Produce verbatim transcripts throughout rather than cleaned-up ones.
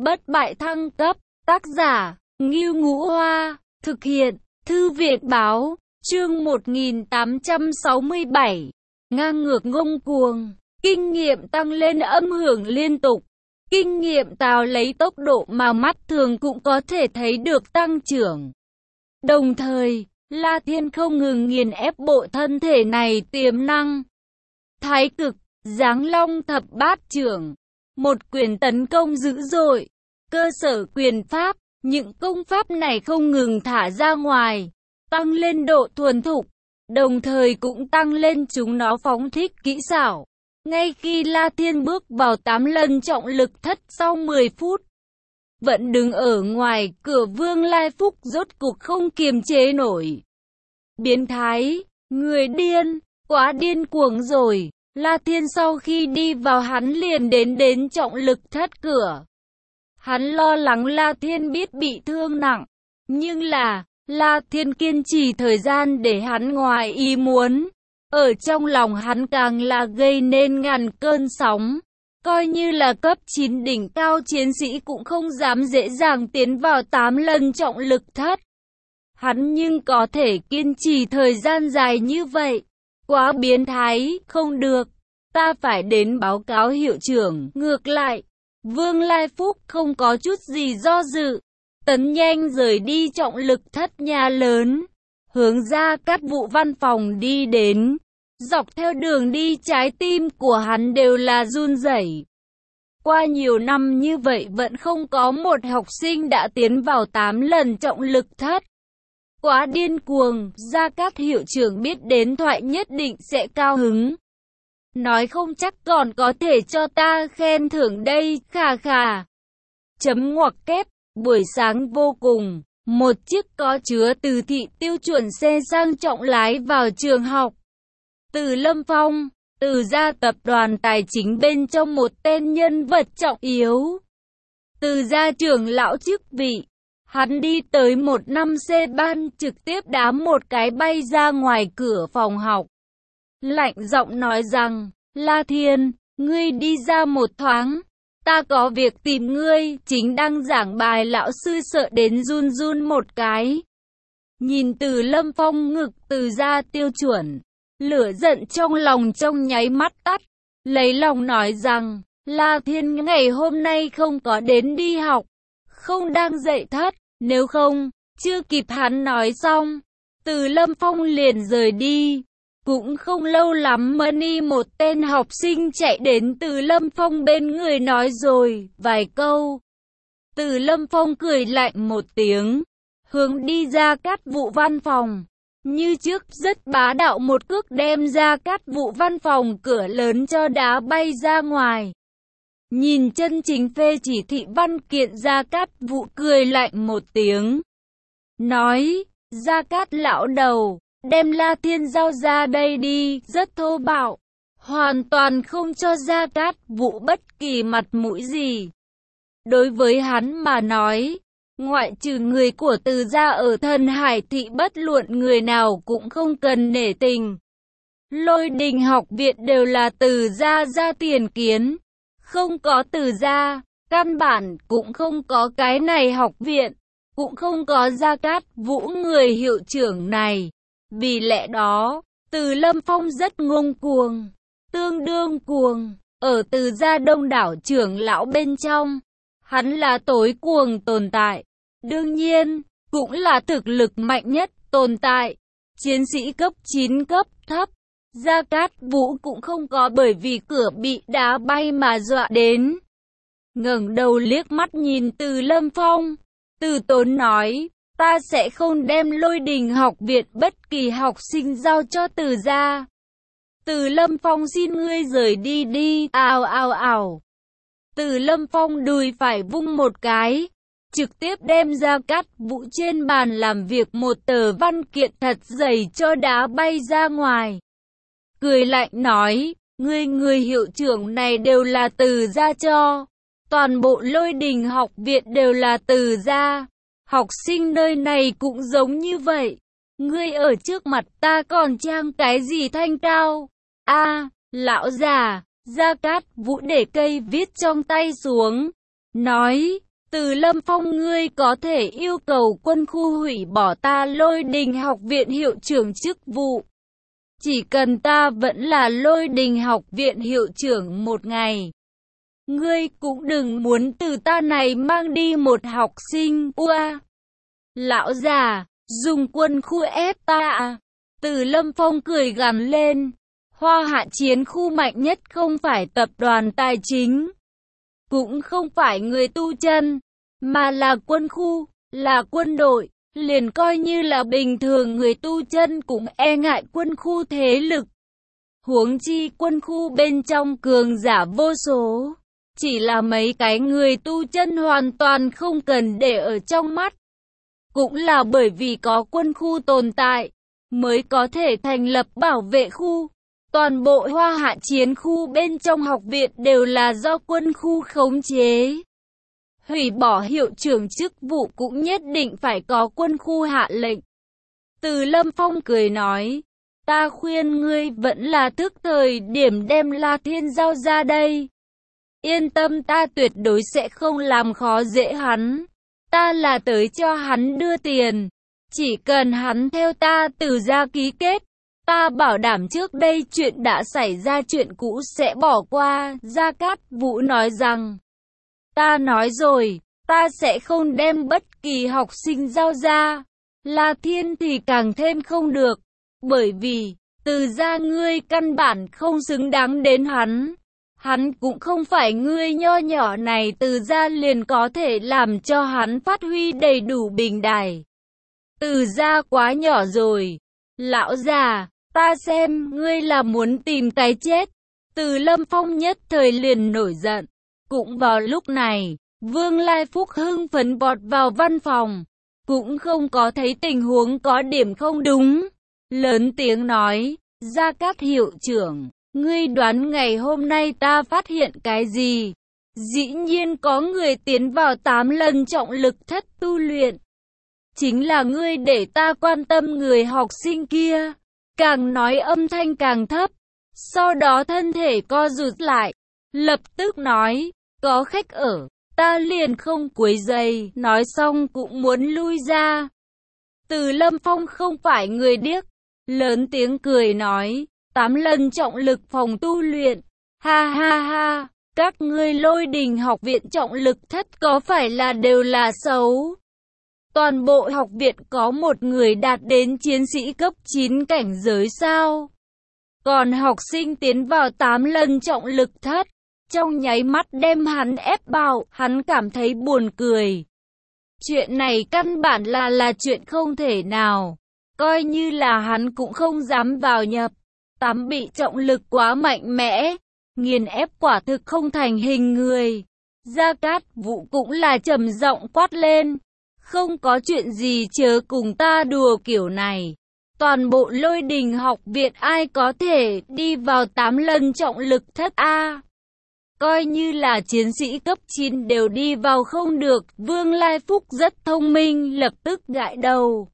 bất bại thăng cấp, tác giả, Ngưu Ngũ Hoa, thực hiện, Thư viện Báo, chương một nghìn tám trăm sáu mươi bảy, ngang ngược ngông cuồng, kinh nghiệm tăng lên âm hưởng liên tục, kinh nghiệm tạo lấy tốc độ mà mắt thường cũng có thể thấy được tăng trưởng. Đồng thời, La Thiên không ngừng nghiền ép bộ thân thể này tiềm năng. Thái cực, Giáng Long thập bát trưởng, một quyền tấn công dữ dội, cơ sở quyền pháp, những công pháp này không ngừng thả ra ngoài, tăng lên độ thuần thục, đồng thời cũng tăng lên chúng nó phóng thích kỹ xảo. Ngay khi La Thiên bước vào tám lần trọng lực thất sau mười phút, vẫn đứng ở ngoài cửa Vương Lai Phúc rốt cuộc không kiềm chế nổi. Biến thái, người điên, quá điên cuồng rồi. La Thiên sau khi đi vào hắn liền đến đến trọng lực thất cửa. Hắn lo lắng La Thiên biết bị thương nặng, nhưng là, La Thiên kiên trì thời gian để hắn ngoài ý muốn. Ở trong lòng hắn càng là gây nên ngàn cơn sóng. Coi như là cấp chín đỉnh cao chiến sĩ cũng không dám dễ dàng tiến vào tám lần trọng lực thất. Hắn nhưng có thể kiên trì thời gian dài như vậy. Quá biến thái, không được. Ta phải đến báo cáo hiệu trưởng. Ngược lại, Vương Lai Phúc không có chút gì do dự. Tấn nhanh rời đi trọng lực thất nhà lớn. Hướng ra Cát Vụ văn phòng đi đến. Dọc theo đường đi trái tim của hắn đều là run rẩy. Qua nhiều năm như vậy vẫn không có một học sinh đã tiến vào tám lần trọng lực thất. Quá điên cuồng, Gia Cát hiệu trưởng biết đến thoại nhất định sẽ cao hứng. Nói không chắc còn có thể cho ta khen thưởng đây, khà khà. Chấm ngoặc kép, buổi sáng vô cùng, một chiếc có chứa từ thị tiêu chuẩn xe sang trọng lái vào trường học. Từ Lâm Phong, từ gia tập đoàn tài chính bên trong một tên nhân vật trọng yếu. Từ gia trưởng lão chức vị, hắn đi tới một năm xe ban trực tiếp đám một cái bay ra ngoài cửa phòng học. Lạnh giọng nói rằng, La Thiên, ngươi đi ra một thoáng, ta có việc tìm ngươi, chính đang giảng bài lão sư sợ đến run run một cái. Nhìn từ Lâm Phong ngực từ gia tiêu chuẩn, lửa giận trong lòng trong nháy mắt tắt, lấy lòng nói rằng, La Thiên ngày hôm nay không có đến đi học, không đang dạy thất, nếu không, chưa kịp hắn nói xong, từ Lâm Phong liền rời đi. Cũng không lâu lắm Mani một tên học sinh chạy đến từ Lâm Phong bên người nói rồi vài câu. Từ Lâm Phong cười lạnh một tiếng, hướng đi ra Cát Vụ văn phòng. Như trước rất bá đạo một cước đem ra Cát Vụ văn phòng cửa lớn cho đá bay ra ngoài. Nhìn chân chính phê chỉ thị văn kiện Gia Cát Vụ cười lạnh một tiếng. Nói, Gia Cát lão đầu, đem La Thiên giao ra đây đi, rất thô bạo. Hoàn toàn không cho Gia Cát Vụ bất kỳ mặt mũi gì. Đối với hắn mà nói, ngoại trừ người của từ gia ở Thần Hải thị bất luận người nào cũng không cần nể tình. Lôi Đình học viện đều là từ gia ra tiền kiến. Không có từ gia, căn bản cũng không có cái này học viện, cũng không có Gia Cát Vũ người hiệu trưởng này. Vì lẽ đó, từ Lâm Phong rất ngông cuồng, tương đương cuồng, ở từ gia đông đảo trưởng lão bên trong, hắn là tối cuồng tồn tại. Đương nhiên, cũng là thực lực mạnh nhất tồn tại. Chiến sĩ cấp chín cấp thấp, Gia Cát Vũ cũng không có bởi vì cửa bị đá bay mà dọa đến. Ngẩng đầu liếc mắt nhìn từ Lâm Phong, từ tốn nói, ta sẽ không đem Lôi Đình học viện bất kỳ học sinh giao cho từ gia. Từ Lâm Phong xin ngươi rời đi đi, ào ào ào. Từ Lâm Phong đùi phải vung một cái, trực tiếp đem Gia Cát Vũ trên bàn làm việc một tờ văn kiện thật dày cho đá bay ra ngoài. Cười lạnh nói, ngươi người hiệu trưởng này đều là từ gia cho. Toàn bộ Lôi Đình học viện đều là từ gia. Học sinh nơi này cũng giống như vậy. Ngươi ở trước mặt ta còn trang cái gì thanh cao? A, à, lão già, Gia Cát Vũ để cây viết trong tay xuống. Nói, Từ Lâm Phong, ngươi có thể yêu cầu quân khu hủy bỏ ta Lôi Đình học viện hiệu trưởng chức vụ. Chỉ cần ta vẫn là Lôi Đình học viện hiệu trưởng một ngày. Ngươi cũng đừng muốn từ ta này mang đi một học sinh. Ua! Lão già, dùng quân khu ép ta à? Từ Lâm Phong cười gằn lên. Hoa Hạ chiến khu mạnh nhất không phải tập đoàn tài chính, cũng không phải người tu chân, mà là quân khu, là quân đội. Liền coi như là bình thường người tu chân cũng e ngại quân khu thế lực. Huống chi quân khu bên trong cường giả vô số, chỉ là mấy cái người tu chân hoàn toàn không cần để ở trong mắt. Cũng là bởi vì có quân khu tồn tại, mới có thể thành lập bảo vệ khu. Toàn bộ Hoa Hạ chiến khu bên trong học viện đều là do quân khu khống chế. Hủy bỏ hiệu trưởng chức vụ cũng nhất định phải có quân khu hạ lệnh. Từ Lâm Phong cười nói, ta khuyên ngươi vẫn là thức thời điểm đem La Thiên giao ra đây. Yên tâm, ta tuyệt đối sẽ không làm khó dễ hắn. Ta là tới cho hắn đưa tiền. Chỉ cần hắn theo ta Từ gia ký kết, ta bảo đảm trước đây chuyện đã xảy ra chuyện cũ sẽ bỏ qua. Gia Cát Vũ nói rằng, ta nói rồi, ta sẽ không đem bất kỳ học sinh giao ra. La Thiên thì càng thêm không được, bởi vì Từ gia ngươi căn bản không xứng đáng đến hắn. Hắn cũng không phải ngươi nho nhỏ này Từ gia liền có thể làm cho hắn phát huy đầy đủ bình đài. Từ gia quá nhỏ rồi. Lão già, ta xem ngươi là muốn tìm cái chết. Từ Lâm Phong nhất thời liền nổi giận. Cũng vào lúc này, Vương Lai Phúc hưng phấn vọt vào văn phòng. Cũng không có thấy tình huống có điểm không đúng. Lớn tiếng nói, Gia Cát hiệu trưởng, ngươi đoán ngày hôm nay ta phát hiện cái gì? Dĩ nhiên có người tiến vào tám lần trọng lực thất tu luyện. Chính là ngươi để ta quan tâm người học sinh kia. Càng nói âm thanh càng thấp. Sau đó thân thể co rụt lại. Lập tức nói, có khách ở, ta liền không quấy rầy. Nói xong cũng muốn lui ra. Từ Lâm Phong không phải người điếc. Lớn tiếng cười nói, tám lần trọng lực phòng tu luyện. Ha ha ha, các ngươi Lôi Đình học viện trọng lực thất có phải là đều là xấu? Toàn bộ học viện có một người đạt đến chiến sĩ cấp chín cảnh giới sao? Còn học sinh tiến vào tám lần trọng lực thất, trong nháy mắt đem hắn ép bao, hắn cảm thấy buồn cười. Chuyện này căn bản là là chuyện không thể nào. Coi như là hắn cũng không dám vào nhập. Tám bị trọng lực quá mạnh mẽ, nghiền ép quả thực không thành hình người. Gia Cát Vũ cũng là trầm giọng quát lên. Không có chuyện gì chớ cùng ta đùa kiểu này. Toàn bộ Lôi Đình học viện ai có thể đi vào tám lần trọng lực thất A. Coi như là chiến sĩ cấp chín đều đi vào không được. Vương Lai Phúc rất thông minh, lập tức gãi đầu.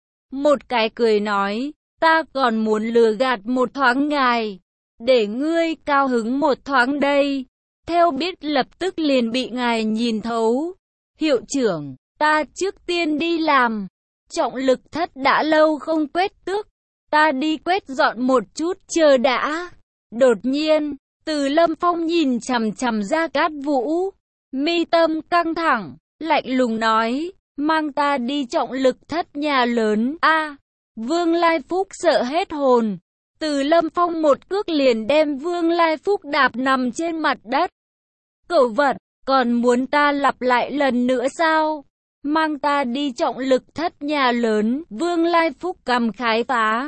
Một cái cười nói, ta còn muốn lừa gạt một thoáng ngài, để ngươi cao hứng một thoáng đây. Theo biết lập tức liền bị ngài nhìn thấu. Hiệu trưởng, ta trước tiên đi làm. Trọng lực thất đã lâu không quét tước. Ta đi quét dọn một chút chờ đã. Đột nhiên, Từ Lâm Phong nhìn chằm chằm Gia Cát Vũ. Mi tâm căng thẳng, lạnh lùng nói, mang ta đi trọng lực thất nhà lớn. A, Vương Lai Phúc sợ hết hồn. Từ Lâm Phong một cước liền đem Vương Lai Phúc đạp nằm trên mặt đất. Cẩu vật, còn muốn ta lặp lại lần nữa sao? Mang ta đi trọng lực thất nhà lớn. Vương Lai Phúc cầm khái phá.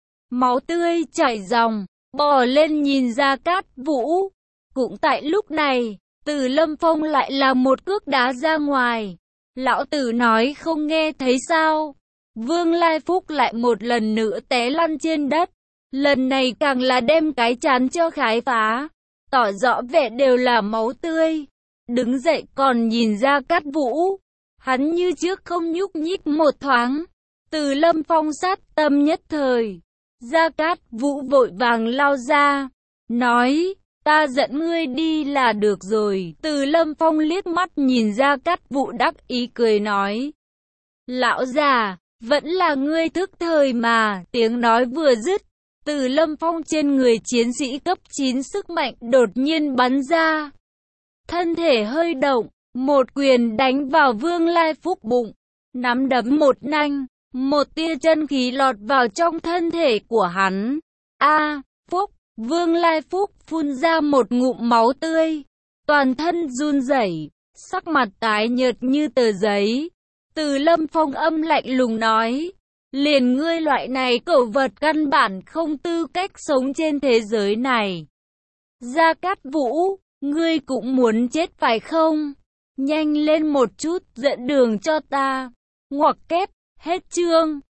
Máu tươi chảy ròng, bò lên nhìn Gia Cát Vũ. Cũng tại lúc này, Từ Lâm Phong lại là một cước đá ra ngoài. Lão tử nói không nghe thấy sao? Vương Lai Phúc lại một lần nữa té lăn trên đất. Lần này càng là đem cái chán cho khái phá. Tỏ rõ vẻ đều là máu tươi. Đứng dậy còn nhìn Gia Cát Vũ. Hắn như trước không nhúc nhích một thoáng. Từ Lâm Phong sát tâm nhất thời. Gia Cát Vũ vội vàng lao ra. Nói, ta dẫn ngươi đi là được rồi. Từ Lâm Phong liếc mắt nhìn Gia Cát Vũ đắc ý cười nói. Lão già, vẫn là ngươi thức thời mà. Tiếng nói vừa dứt, Từ Lâm Phong trên người chiến sĩ cấp chín sức mạnh đột nhiên bắn ra. Thân thể hơi động, một quyền đánh vào Vương Lai Phúc bụng, nắm đấm một nanh, một tia chân khí lọt vào trong thân thể của hắn. A, Phúc, Vương Lai Phúc phun ra một ngụm máu tươi, toàn thân run rẩy, sắc mặt tái nhợt như tờ giấy. Từ Lâm Phong âm lạnh lùng nói, liền ngươi loại này cẩu vật căn bản không tư cách sống trên thế giới này. Gia Cát Vũ, ngươi cũng muốn chết phải không? Nhanh lên một chút, dẫn đường cho ta. Ngoặc kép, hết chương.